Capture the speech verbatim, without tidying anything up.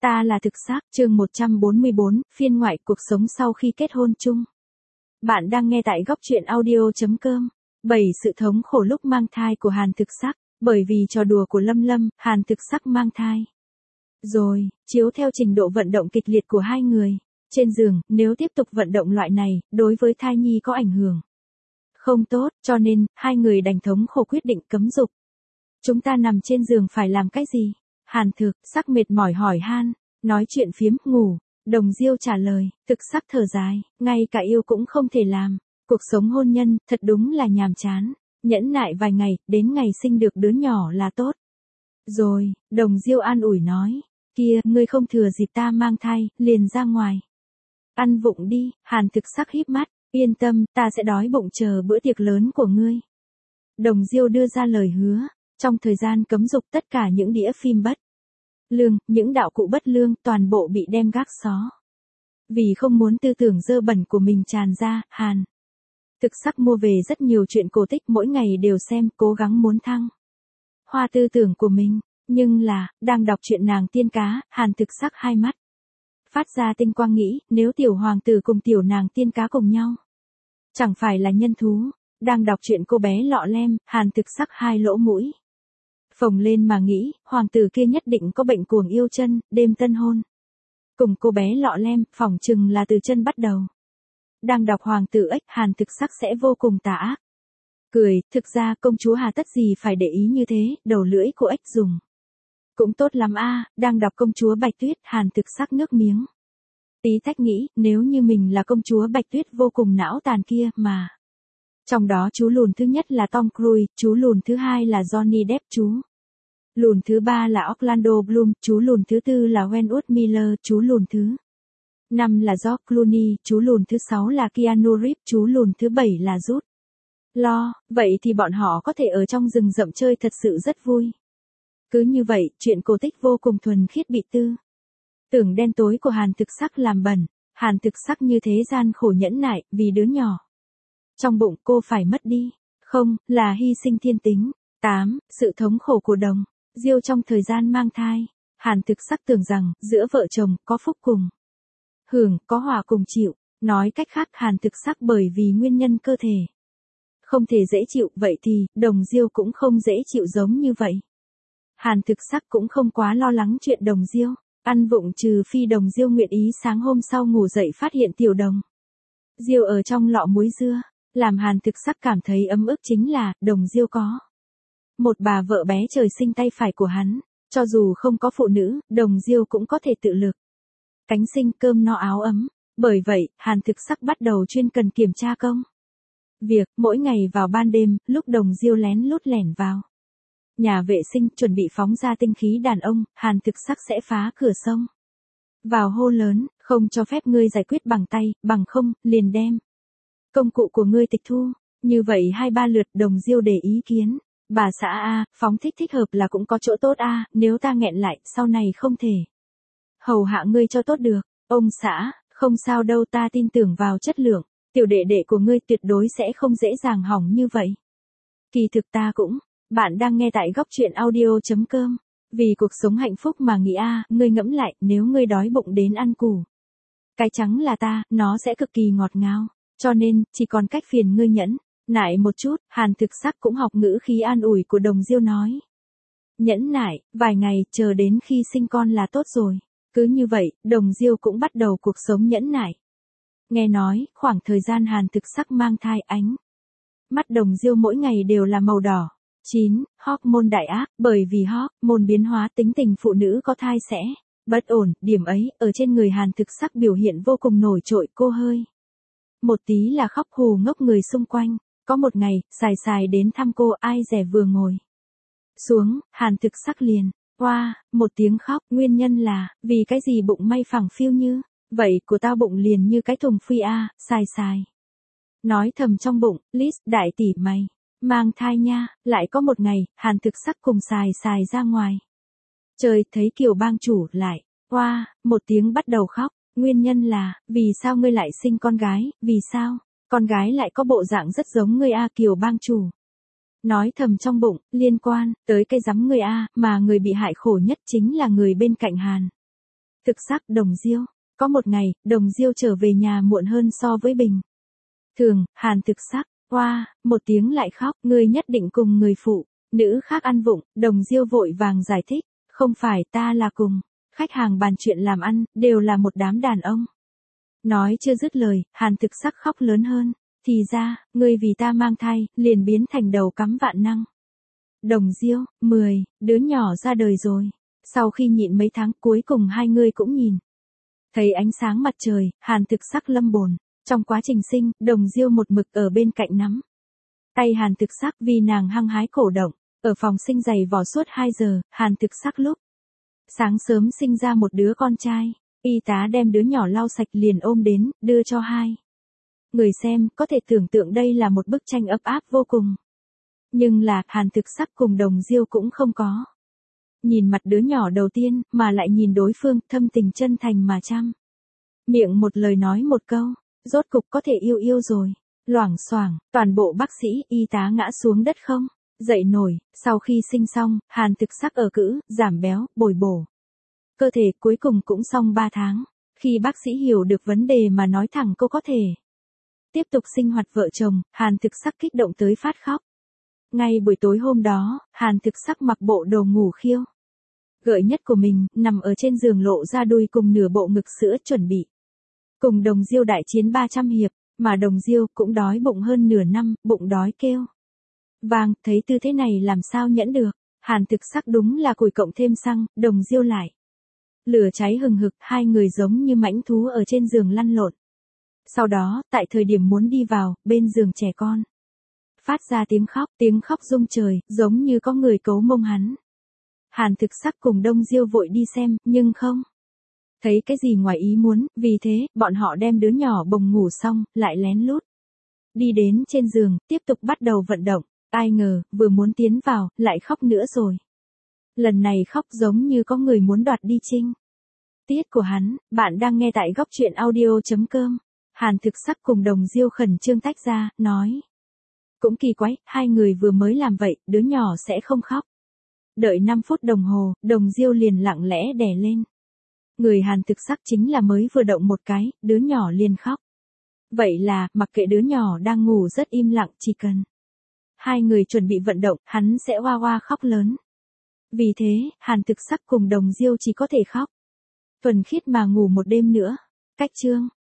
Ta là thực xác, chương một trăm bốn mươi bốn, phiên ngoại cuộc sống sau khi kết hôn chung. Bạn đang nghe tại góc truyện audio chấm com. bảy sự thống khổ lúc mang thai của Hàn Thực Sắc, bởi vì trò đùa của Lâm Lâm, Hàn Thực Sắc mang thai. Rồi, chiếu theo trình độ vận động kịch liệt của hai người, trên giường, nếu tiếp tục vận động loại này, đối với thai nhi có ảnh hưởng không tốt, cho nên, hai người đành thống khổ quyết định cấm dục. Chúng ta nằm trên giường phải làm cái gì? Hàn Thực Sắc mệt mỏi hỏi han, nói chuyện phiếm, ngủ. Đồng Diêu trả lời, Thực Sắc thở dài, ngay cả yêu cũng không thể làm. Cuộc sống hôn nhân, thật đúng là nhàm chán. Nhẫn nại vài ngày, đến ngày sinh được đứa nhỏ là tốt. Rồi, Đồng Diêu an ủi nói, kia, ngươi không thừa dịp ta mang thai, liền ra ngoài. Ăn vụng đi, Hàn Thực Sắc híp mắt, yên tâm, ta sẽ đói bụng chờ bữa tiệc lớn của ngươi. Đồng Diêu đưa ra lời hứa, trong thời gian cấm dục tất cả những đĩa phim bất lương, những đạo cụ bất lương toàn bộ bị đem gác xó. Vì không muốn tư tưởng dơ bẩn của mình tràn ra, Hàn Thực Sắc mua về rất nhiều chuyện cổ tích mỗi ngày đều xem, cố gắng muốn thăng hoa tư tưởng của mình. Nhưng là, đang đọc chuyện nàng tiên cá, Hàn Thực Sắc hai mắt phát ra tinh quang nghĩ, nếu tiểu hoàng tử cùng tiểu nàng tiên cá cùng nhau, chẳng phải là nhân thú. Đang đọc chuyện cô bé lọ lem, Hàn Thực Sắc hai lỗ mũi phồng lên mà nghĩ, hoàng tử kia nhất định có bệnh cuồng yêu chân, đêm tân hôn cùng cô bé lọ lem, phỏng chừng là từ chân bắt đầu. Đang đọc hoàng tử ếch, Hàn Thực Sắc sẽ vô cùng tà ác cười, thực ra công chúa hà tất gì phải để ý như thế, đầu lưỡi của ếch dùng cũng tốt lắm a. Đang đọc công chúa Bạch Tuyết, Hàn Thực Sắc nước miếng tí tách nghĩ, nếu như mình là công chúa Bạch Tuyết vô cùng não tàn kia mà. Trong đó chú lùn thứ nhất là Tom Cruise, chú lùn thứ hai là Johnny Depp, chú lùn thứ ba là Orlando Bloom, chú lùn thứ tư là Wentworth Miller, chú lùn thứ năm là George Clooney, chú lùn thứ sáu là Keanu Reeves, chú lùn thứ bảy là Jude Law. Vậy thì bọn họ có thể ở trong rừng rậm chơi thật sự rất vui. Cứ như vậy, chuyện cổ tích vô cùng thuần khiết bị tư tưởng đen tối của Hàn Thực Sắc làm bẩn. Hàn Thực Sắc như thế gian khổ nhẫn nại, vì đứa nhỏ trong bụng cô phải mất đi, không, là hy sinh thiên tính. tám. Sự thống khổ của Đồng Diêu trong thời gian mang thai. Hàn Thực Sắc tưởng rằng, giữa vợ chồng, có phúc cùng hưởng, có hòa cùng chịu. Nói cách khác, Hàn Thực Sắc bởi vì nguyên nhân cơ thể không thể dễ chịu, vậy thì, Đồng Diêu cũng không dễ chịu giống như vậy. Hàn Thực Sắc cũng không quá lo lắng chuyện Đồng Diêu ăn vụng, trừ phi Đồng Diêu nguyện ý sáng hôm sau ngủ dậy phát hiện tiểu Đồng Diêu ở trong lọ muối dưa. Làm Hàn Thực Sắc cảm thấy ấm ức chính là, Đồng Diêu có một bà vợ bé trời sinh tay phải của hắn. Cho dù không có phụ nữ, Đồng Diêu cũng có thể tự lực cánh sinh, cơm no áo ấm. Bởi vậy, Hàn Thực Sắc bắt đầu chuyên cần kiểm tra công việc, mỗi ngày vào ban đêm, lúc Đồng Diêu lén lút lẻn vào nhà vệ sinh, chuẩn bị phóng ra tinh khí đàn ông, Hàn Thực Sắc sẽ phá cửa sông vào hô lớn, không cho phép ngươi giải quyết bằng tay, bằng không, liền đem công cụ của ngươi tịch thu. Như vậy hai ba lượt, Đồng Diêu để ý kiến, bà xã a, phóng thích thích hợp là cũng có chỗ tốt a, nếu ta nghẹn lại, sau này không thể hầu hạ ngươi cho tốt được. Ông xã, không sao đâu, ta tin tưởng vào chất lượng, tiểu đệ đệ của ngươi tuyệt đối sẽ không dễ dàng hỏng như vậy. Kỳ thực ta cũng, bạn đang nghe tại góc truyện audio chấm com. Vì cuộc sống hạnh phúc mà nghĩ a, ngươi ngẫm lại, nếu ngươi đói bụng đến ăn củ cái trắng là ta, nó sẽ cực kỳ ngọt ngào. Cho nên, chỉ còn cách phiền ngươi nhẫn nại một chút. Hàn Thực Sắc cũng học ngữ khí an ủi của Đồng Diêu nói, nhẫn nại, vài ngày, chờ đến khi sinh con là tốt rồi. Cứ như vậy, Đồng Diêu cũng bắt đầu cuộc sống nhẫn nại. Nghe nói, khoảng thời gian Hàn Thực Sắc mang thai, ánh mắt Đồng Diêu mỗi ngày đều là màu đỏ. chín. Hormone đại ác, bởi vì hormone biến hóa tính tình phụ nữ có thai sẽ bất ổn, điểm ấy, ở trên người Hàn Thực Sắc biểu hiện vô cùng nổi trội. Cô hơi một tí là khóc hù ngốc người xung quanh. Có một ngày, xài xài đến thăm cô, ai dè vừa ngồi xuống, Hàn Thực Sắc liền oa một tiếng khóc. Nguyên nhân là, vì cái gì bụng may phẳng phiu như vậy của tao, bụng liền như cái thùng phi a. Xài xài nói thầm trong bụng, Liz, đại tỷ mày mang thai nha. Lại có một ngày, Hàn Thực Sắc cùng xài xài ra ngoài trời, thấy Kiều bang chủ lại oa một tiếng bắt đầu khóc. Nguyên nhân là, vì sao ngươi lại sinh con gái, vì sao con gái lại có bộ dạng rất giống ngươi a. Kiều bang chủ nói thầm trong bụng, liên quan tới cái rắm ngươi a, mà người bị hại khổ nhất chính là người bên cạnh Hàn Thực sắc Đồng Diêu. Có một ngày, Đồng Diêu trở về nhà muộn hơn so với bình thường, Hàn Thực Sắc, oa, một tiếng lại khóc, ngươi nhất định cùng người phụ nữ khác ăn vụng, Đồng Diêu vội vàng giải thích, không phải, ta là cùng khách hàng bàn chuyện làm ăn, đều là một đám đàn ông. Nói chưa dứt lời, Hàn Thực Sắc khóc lớn hơn, thì ra, ngươi vì ta mang thai, liền biến thành đầu cắm vạn năng. Đồng Diêu, mười, đứa nhỏ ra đời rồi. Sau khi nhịn mấy tháng cuối cùng hai người cũng nhìn thấy ánh sáng mặt trời, Hàn Thực Sắc lâm bồn. Trong quá trình sinh, Đồng Diêu một mực ở bên cạnh nắm tay Hàn Thực Sắc vì nàng hăng hái cổ động. Ở phòng sinh giày vò suốt hai giờ, Hàn Thực Sắc lúc sáng sớm sinh ra một đứa con trai. Y tá đem đứa nhỏ lau sạch liền ôm đến, đưa cho hai người xem, có thể tưởng tượng đây là một bức tranh ấm áp vô cùng. Nhưng là, Hàn Thực Sắc cùng Đồng Diêu cũng không có nhìn mặt đứa nhỏ đầu tiên, mà lại nhìn đối phương, thâm tình chân thành mà chăm miệng một lời nói một câu, rốt cục có thể yêu yêu rồi. Loảng xoảng, toàn bộ bác sĩ, y tá ngã xuống đất không dậy nổi. Sau khi sinh xong, Hàn Thực Sắc ở cữ, giảm béo, bồi bổ cơ thể, cuối cùng cũng xong ba tháng. Khi bác sĩ hiểu được vấn đề mà nói thẳng cô có thể tiếp tục sinh hoạt vợ chồng, Hàn Thực Sắc kích động tới phát khóc. Ngay buổi tối hôm đó, Hàn Thực Sắc mặc bộ đồ ngủ khiêu gợi nhất của mình, nằm ở trên giường lộ ra đùi cùng nửa bộ ngực sữa chuẩn bị cùng Đồng Diêu đại chiến ba trăm hiệp, mà Đồng Diêu cũng đói bụng hơn nửa năm, bụng đói kêu vang, thấy tư thế này làm sao nhẫn được. Hàn Thực Sắc đúng là củi cộng thêm xăng, Đồng Diêu lại lửa cháy hừng hực, hai người giống như mãnh thú ở trên giường lăn lộn. Sau đó, tại thời điểm muốn đi vào, bên giường trẻ con phát ra tiếng khóc, tiếng khóc rung trời, giống như có người cấu mông hắn. Hàn Thực Sắc cùng Đồng Diêu vội đi xem, nhưng không thấy cái gì ngoài ý muốn, vì thế, bọn họ đem đứa nhỏ bồng ngủ xong, lại lén lút đi đến trên giường, tiếp tục bắt đầu vận động. Ai ngờ, vừa muốn tiến vào, lại khóc nữa rồi. Lần này khóc giống như có người muốn đoạt đi trinh tiết của hắn. Bạn đang nghe tại góc truyện audio chấm com. Hàn Thực Sắc cùng Đồng Diêu khẩn trương tách ra, nói. Cũng kỳ quái, hai người vừa mới làm vậy, đứa nhỏ sẽ không khóc. Đợi năm phút đồng hồ, Đồng Diêu liền lặng lẽ đè lên người Hàn Thực Sắc, chính là mới vừa động một cái, đứa nhỏ liền khóc. Vậy là, mặc kệ đứa nhỏ đang ngủ rất im lặng, chỉ cần hai người chuẩn bị vận động, hắn sẽ oa oa khóc lớn. Vì thế, Hàn Thực Sắc cùng Đồng Diêu chỉ có thể khóc thuần khiết mà ngủ một đêm nữa. Cách chương